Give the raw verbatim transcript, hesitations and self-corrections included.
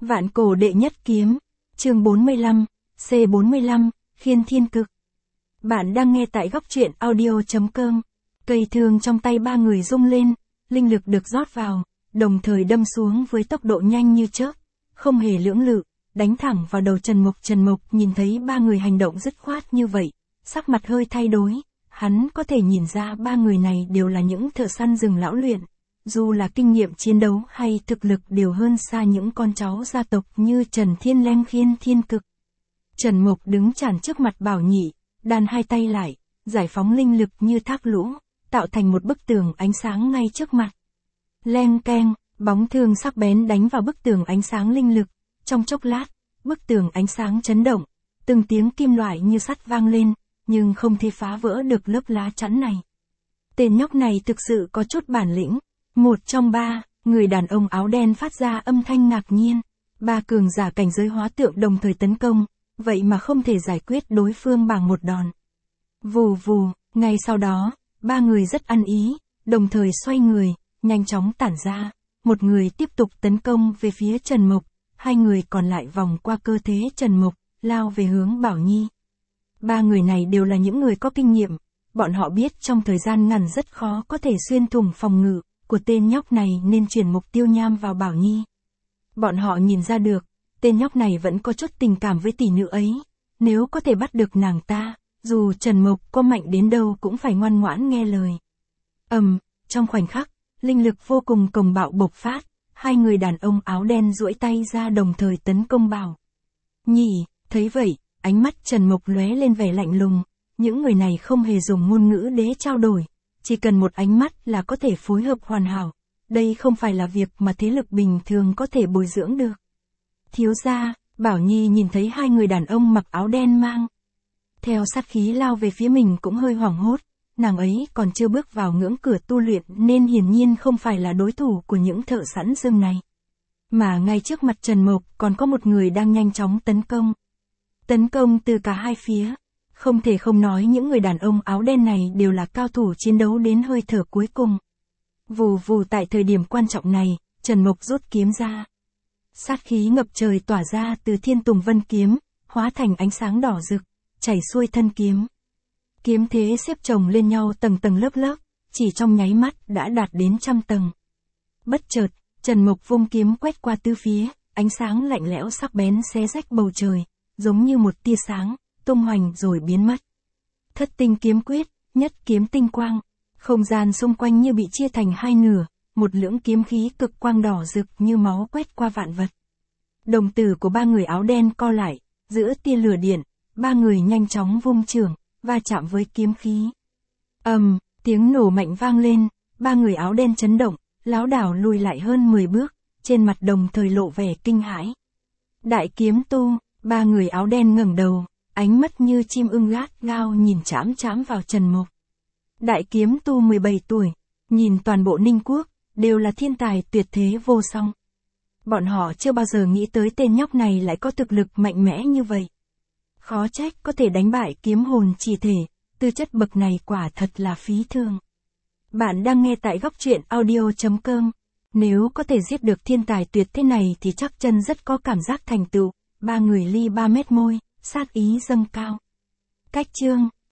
Vạn cổ đệ nhất kiếm, chương bốn mươi lăm, C bốn mươi lăm, khiên thiên cực. Bạn đang nghe tại góc truyện audio.com. Cây thương trong tay ba người rung lên, linh lực được rót vào, đồng thời đâm xuống với tốc độ nhanh như chớp, không hề lưỡng lự, đánh thẳng vào đầu Trần Mục. Trần Mục nhìn thấy ba người hành động dứt khoát như vậy, sắc mặt hơi thay đổi, hắn có thể nhìn ra ba người này đều là những thợ săn rừng lão luyện. Dù là kinh nghiệm chiến đấu hay thực lực đều hơn xa những con cháu gia tộc như Trần Thiên Leng khiên thiên cực. Trần Mục đứng chắn trước mặt Bảo Nhị, đan hai tay lại, giải phóng linh lực như thác lũ, tạo thành một bức tường ánh sáng ngay trước mặt. Leng keng, bóng thương sắc bén đánh vào bức tường ánh sáng linh lực, trong chốc lát, bức tường ánh sáng chấn động, từng tiếng kim loại như sắt vang lên, nhưng không thể phá vỡ được lớp lá chắn này. Tên nhóc này thực sự có chút bản lĩnh. Một trong ba, người đàn ông áo đen phát ra âm thanh ngạc nhiên. Ba cường giả cảnh giới hóa tượng đồng thời tấn công, vậy mà không thể giải quyết đối phương bằng một đòn. Vù vù, ngay sau đó, ba người rất ăn ý, đồng thời xoay người, nhanh chóng tản ra. Một người tiếp tục tấn công về phía Trần Mục, hai người còn lại vòng qua cơ thể Trần Mục, lao về hướng Bảo Nhi. Ba người này đều là những người có kinh nghiệm, bọn họ biết trong thời gian ngắn rất khó có thể xuyên thủng phòng ngự của tên nhóc này nên chuyển mục tiêu nhắm vào Bảo Nhi. Bọn họ nhìn ra được, tên nhóc này vẫn có chút tình cảm với tỷ nữ ấy, nếu có thể bắt được nàng ta, dù Trần Mục có mạnh đến đâu cũng phải ngoan ngoãn nghe lời. Ầm, um, trong khoảnh khắc, linh lực vô cùng cuồng bạo bộc phát, hai người đàn ông áo đen duỗi tay ra đồng thời tấn công Bảo Nhi. Thấy vậy, ánh mắt Trần Mục lóe lên vẻ lạnh lùng, những người này không hề dùng ngôn ngữ để trao đổi. Chỉ cần một ánh mắt là có thể phối hợp hoàn hảo, đây không phải là việc mà thế lực bình thường có thể bồi dưỡng được. Thiếu gia, Bảo Nhi nhìn thấy hai người đàn ông mặc áo đen mang theo sát khí lao về phía mình cũng hơi hoảng hốt, nàng ấy còn chưa bước vào ngưỡng cửa tu luyện nên hiển nhiên không phải là đối thủ của những thợ săn rừng này. Mà ngay trước mặt Trần Mục còn có một người đang nhanh chóng tấn công. Tấn công từ cả hai phía. Không thể không nói những người đàn ông áo đen này đều là cao thủ chiến đấu đến hơi thở cuối cùng. Vù vù, tại thời điểm quan trọng này, Trần Mục rút kiếm ra. Sát khí ngập trời tỏa ra từ Thiên Tùng Vân kiếm, hóa thành ánh sáng đỏ rực, chảy xuôi thân kiếm. Kiếm thế xếp chồng lên nhau tầng tầng lớp lớp, chỉ trong nháy mắt đã đạt đến trăm tầng. Bất chợt, Trần Mục vung kiếm quét qua tứ phía, ánh sáng lạnh lẽo sắc bén xé rách bầu trời, giống như một tia sáng, tung hoành rồi biến mất. Thất tinh kiếm quyết, nhất kiếm tinh quang, không gian xung quanh như bị chia thành hai nửa, một lưỡng kiếm khí cực quang đỏ rực như máu quét qua vạn vật. Đồng tử của ba người áo đen co lại, giữa tia lửa điện, ba người nhanh chóng vung chưởng, va chạm với kiếm khí. Ầm, um, tiếng nổ mạnh vang lên, ba người áo đen chấn động, lảo đảo lùi lại hơn mười bước, trên mặt đồng thời lộ vẻ kinh hãi. Đại kiếm tu, ba người áo đen ngẩng đầu, ánh mắt như chim ưng gắt gao nhìn chám chám vào Trần Mục. Đại kiếm tu mười bảy tuổi, nhìn toàn bộ Ninh Quốc, đều là thiên tài tuyệt thế vô song. Bọn họ chưa bao giờ nghĩ tới tên nhóc này lại có thực lực mạnh mẽ như vậy. Khó trách có thể đánh bại kiếm hồn chỉ thể, tư chất bậc này quả thật là phí thường. Bạn đang nghe tại góc truyện audio.com. Nếu có thể giết được thiên tài tuyệt thế này thì chắc chân rất có cảm giác thành tựu. Ba người ly ba mét môi, sát ý dâng cao. Cách chương